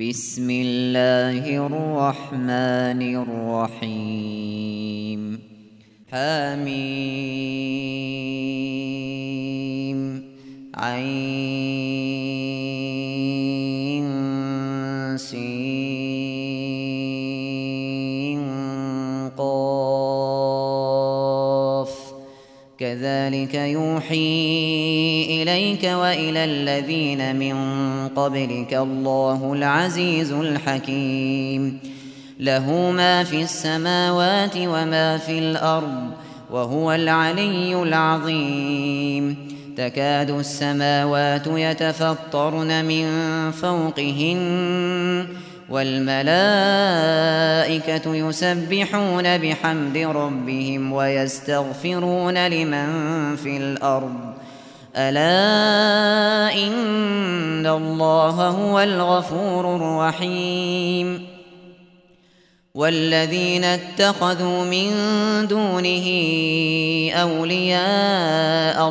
بسم الله الرحمن الرحيم حميم عين سين قاف كذلك يوحي إليك وإلى الذين من قبلك الله العزيز الحكيم له ما في السماوات وما في الأرض وهو العلي العظيم تكاد السماوات يتفطرن من فوقهن والملائكة يسبحون بحمد ربهم ويستغفرون لمن في الأرض ألا إن الله هو الغفور الرحيم والذين اتخذوا من دونه أولياء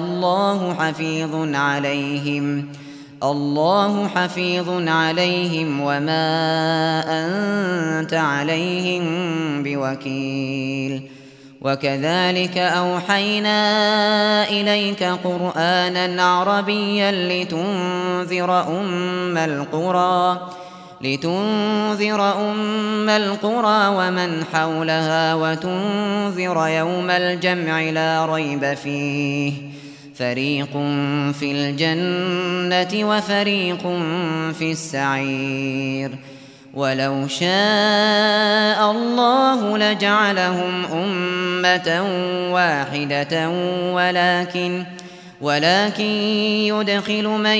الله حفيظ عليهم وما أنت عليهم بوكيل وكذلك أوحينا إليك قرآنا عربيا لتنذر أم القرى ومن حولها وتنذر يوم الجمع لا ريب فيه فريق في الجنة وفريق في السعير ولو شاء الله لجعلهم أمة واحدة ولكن يدخل من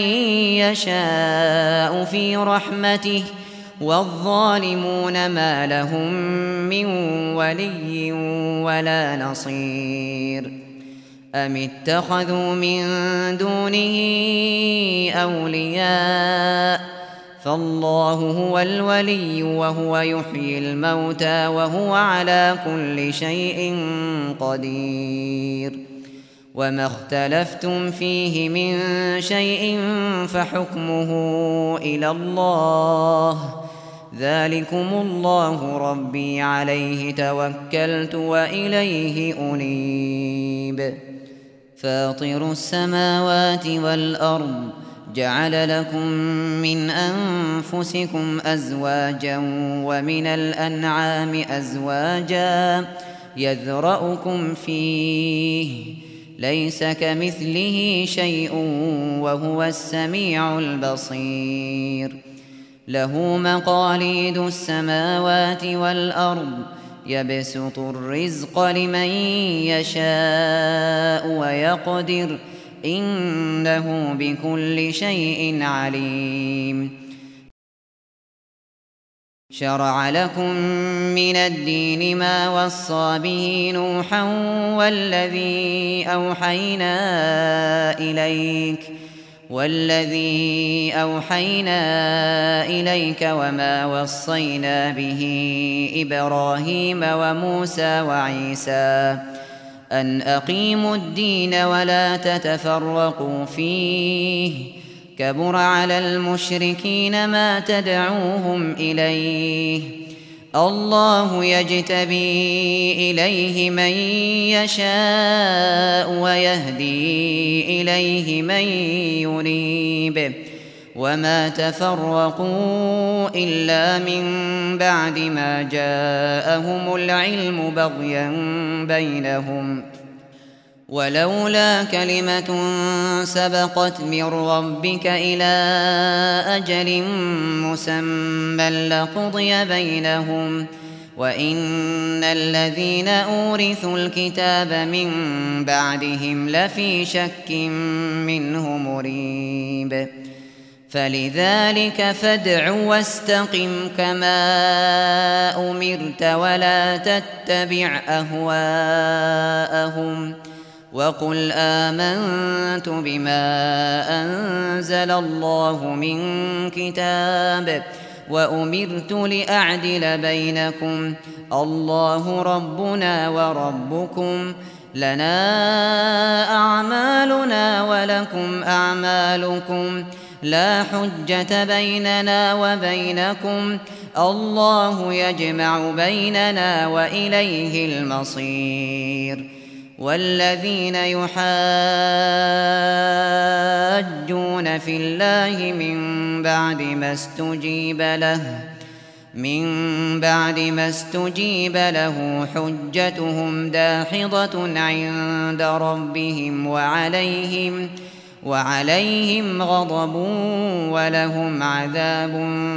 يشاء في رحمته والظالمون ما لهم من ولي ولا نصير أم اتخذوا من دونه أولياء فالله هو الولي وهو يحيي الموتى وهو على كل شيء قدير وما اختلفتم فيه من شيء فحكمه إلى الله ذلكم الله ربي عليه توكلت وإليه أنيب فاطر السماوات والأرض جعل لكم من أنفسكم أزواجا ومن الأنعام أزواجا يذرأكم فيه ليس كمثله شيء وهو السميع البصير له مقاليد السماوات والأرض يبسط الرزق لمن يشاء ويقدر إنه بكل شيء عليم شرع لكم من الدين ما وصى به نوحا والذي أوحينا إليك وما وصينا به إبراهيم وموسى وعيسى أن أقيموا الدين ولا تتفرقوا فيه كبر على المشركين ما تدعوهم إليه الله يجتبي إليه من يشاء ويهدي إليه من ينيب وما تفرقوا إلا من بعد ما جاءهم العلم بغيا بينهم ولولا كلمة سبقت من ربك إلى أجل مسمى لقضي بينهم وإن الذين أورثوا الكتاب من بعدهم لفي شك منه مريب فلذلك فادع واستقم كما أمرت ولا تتبع أهواءهم وقل آمنت بما أنزل الله من كتاب وأمرت لأعدل بينكم الله ربنا وربكم لنا أعمالنا ولكم أعمالكم لا حجة بيننا وبينكم الله يجمع بيننا وإليه المصير والذين يحاجون في الله من بعد ما استجيب له حجتهم داحضة عند ربهم وعليهم غضب ولهم عذاب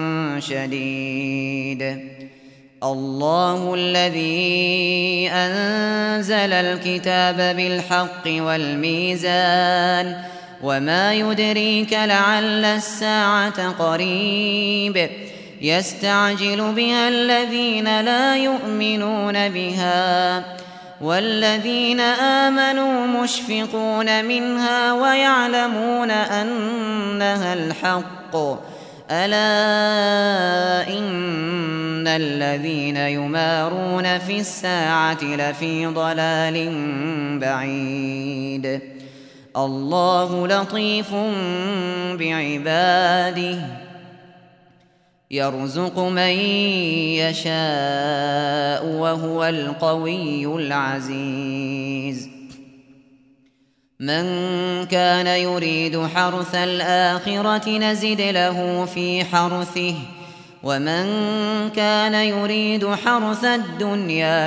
شديد الله الذي أنزل الكتاب بالحق والميزان وما يدريك لعل الساعة قريب يستعجل بها الذين لا يؤمنون بها والذين آمنوا مشفقون منها ويعلمون أنها الحق ألا إن الذين يمارون في الساعة لفي ضلال بعيد الله لطيف بعباده يرزق من يشاء وهو القوي العزيز من كان يريد حرث الآخرة نزد له في حرثه ومن كان يريد حرث الدنيا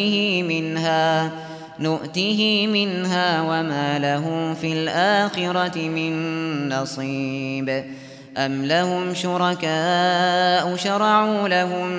نؤته منها وما له في الآخرة من نصيب أم لهم شركاء شرعوا لهم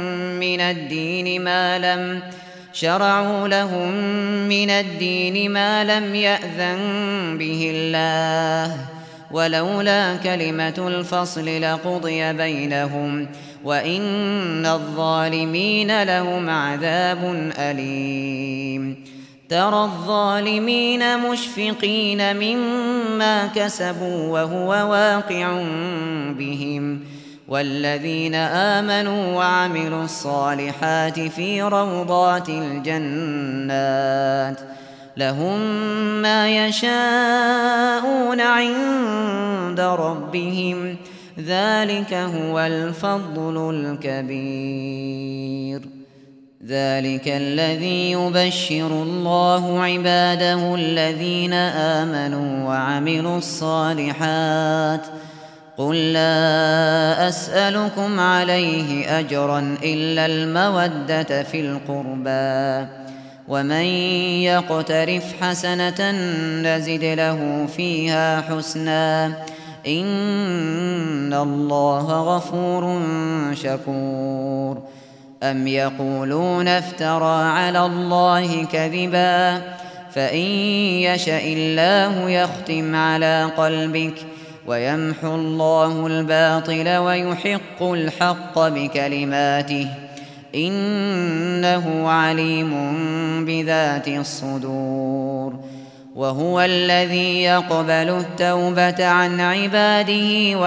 من الدين ما لم يأذن به الله ولولا كلمة الفصل لقضي بينهم وإن الظالمين لهم عذاب أليم ترى الظالمين مشفقين مما كسبوا وهو واقع بهم والذين آمنوا وعملوا الصالحات في روضات الجنات لهم ما يشاءون عند ربهم ذلك هو الفضل الكبير ذلك الذي يبشر الله عباده الذين آمنوا وعملوا الصالحات قل لا أسألكم عليه أجرا إلا المودة في القربى ومن يقترف حسنة نزد له فيها حسنا إن الله غفور شكور أم يقولون افترى على الله كذبا فإن يشأ الله يختم على قلبك ويمحو الله الباطل ويحق الحق بكلماته إنه عليم بذات الصدور وهو الذي يقبل التوبة عن عباده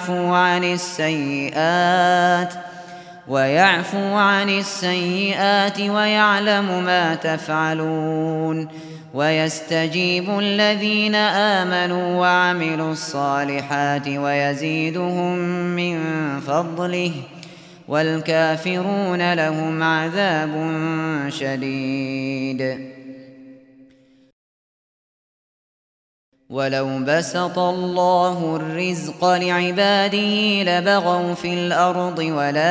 ويعفو عن السيئات ويعلم ما تفعلون ويستجيب الذين آمنوا وعملوا الصالحات ويزيدهم من فضله والكافرون لهم عذاب شديد ولو بسط الله الرزق لعباده لبغوا في الأرض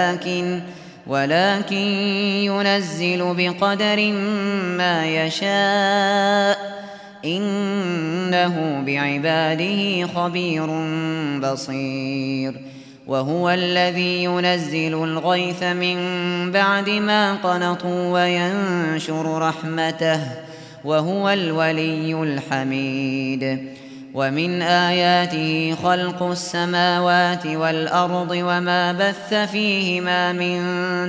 ولكن ينزل بقدر ما يشاء إنه بعباده خبير بصير وهو الذي ينزل الغيث من بعد ما قنطوا وينشر رحمته وهو الولي الحميد ومن آياته خلق السماوات والأرض وما بث فيهما من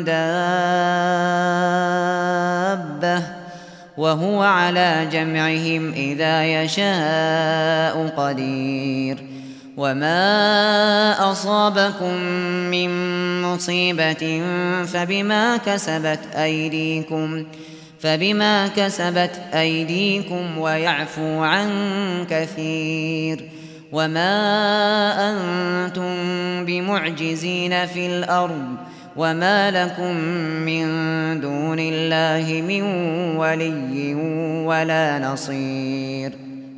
دابة وهو على جمعهم إذا يشاء قدير وما أصابكم من مصيبة فبما كسبت أيديكم ويعفو عن كثير وما أنتم بمعجزين في الأرض وما لكم من دون الله من ولي ولا نصير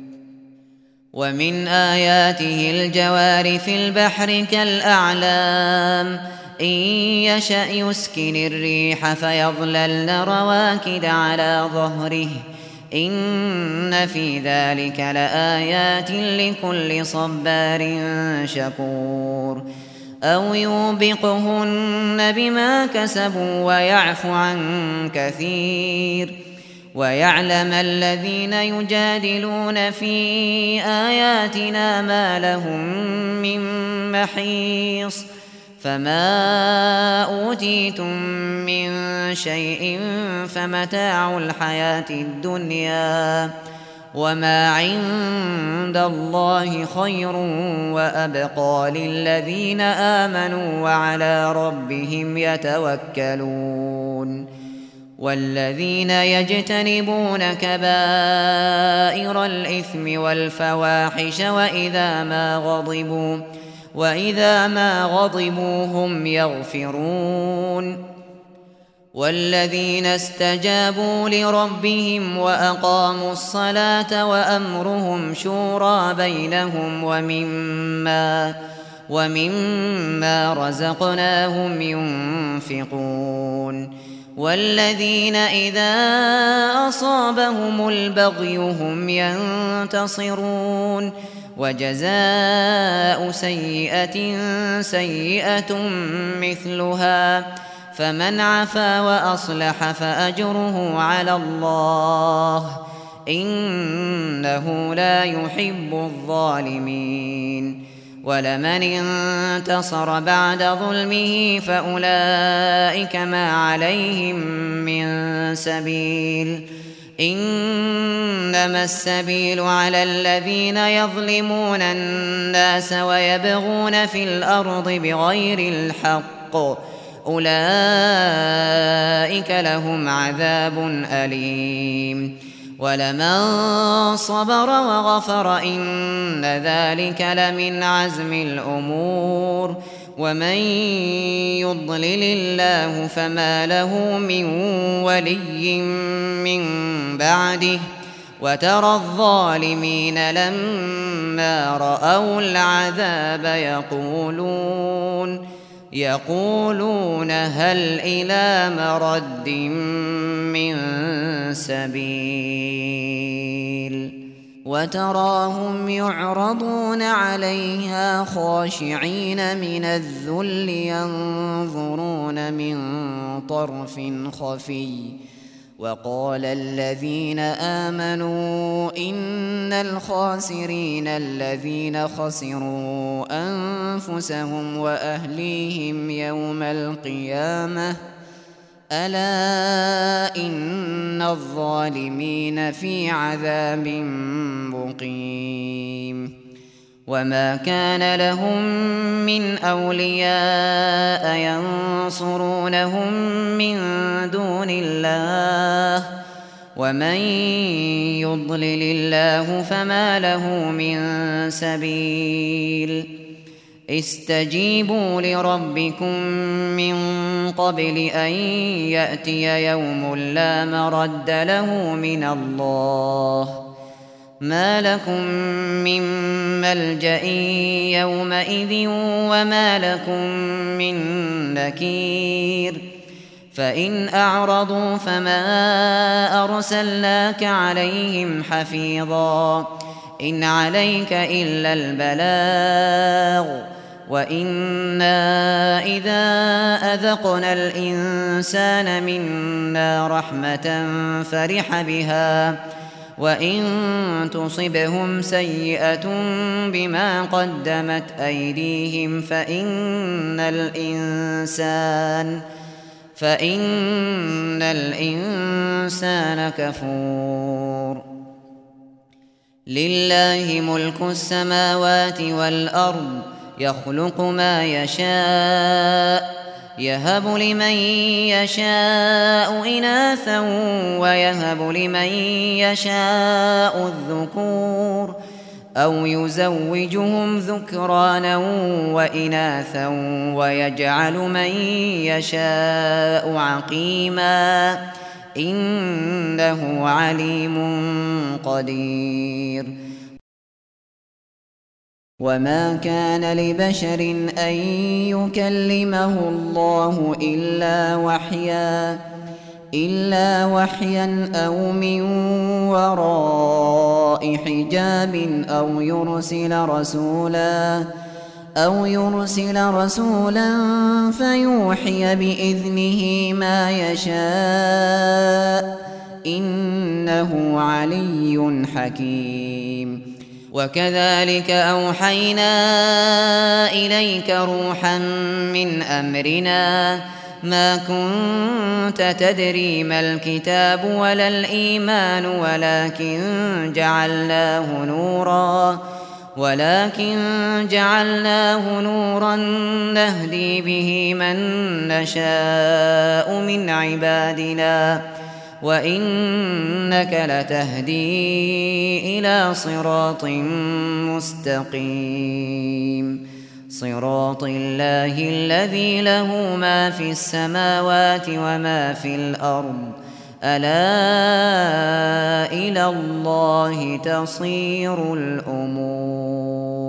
ومن آياته الجوار في البحر كالأعلام إن يشأ يسكن الريح فيظللن رواكد على ظهره إن في ذلك لآيات لكل صبار شكور أو يوبقهن بما كسبوا ويعفو عن كثير ويعلم الذين يجادلون في آياتنا ما لهم من محيص فما أوتيتم من شيء فمتاع الحياة الدنيا وما عند الله خير وأبقى للذين آمنوا وعلى ربهم يتوكلون والذين يجتنبون كبائر الإثم والفواحش وإذا ما غضبوا هم يغفرون والذين استجابوا لربهم وأقاموا الصلاة وأمرهم شورى بينهم ومما رزقناهم ينفقون والذين إذا أصابهم البغي هم ينتصرون وجزاء سيئة سيئة مثلها فمن عفا وأصلح فأجره على الله إنه لا يحب الظالمين ولمن انتصر بعد ظلمه فأولئك ما عليهم من سبيل إنما السبيل على الذين يظلمون الناس ويبغون في الأرض بغير الحق أولئك لهم عذاب أليم ولمن صبر وغفر إن ذلك لمن عزم الأمور ومن يضلل الله فما له من ولي من بعده وترى الظالمين لما رأوا العذاب يقولون هل إلى مرد من سبيل وتراهم يعرضون عليها خاشعين من الذل ينظرون من طرف خفي وقال الذين آمنوا إن الخاسرين الذين خسروا أنفسهم وأهليهم يوم القيامة ألا إن الظالمين في عذاب مقيم وما كان لهم من أولياء ينصرونهم من دون الله ومن يضلل الله فما له من سبيل استجيبوا لربكم من قبل أن يأتي يوم لا مرد له من الله ما لكم من ملجأ يومئذ وما لكم من نكير فإن أعرضوا فما أرسلناك عليهم حفيظا إن عليك إلا البلاغ وإنا إذا أذقنا الإنسان منا رحمة فرح بها وإن تصبهم سيئة بما قدمت أيديهم فإن الإنسان كفور لله ملك السماوات والأرض يخلق ما يشاء يهب لمن يشاء إناثا ويهب لمن يشاء الذكور أو يزوجهم ذكرانا وإناثا ويجعل من يشاء عقيما إنه عليم قدير. وما كان لبشر أن يكلمه الله إلا وحيا أو من وراء حجاب أو يرسل رسولا فيوحي بإذنه ما يشاء إنه علي حكيم. وكذلك أوحينا إليك روحا من أمرنا ما كنت تدري ما الكتاب ولا الإيمان ولكن جعلناه نورا نهدي به من نشاء من عبادنا وإنك لتهدي إلى صراط مستقيم صراط الله الذي له ما في السماوات وما في الأرض ألا إلى الله تصير الأمور.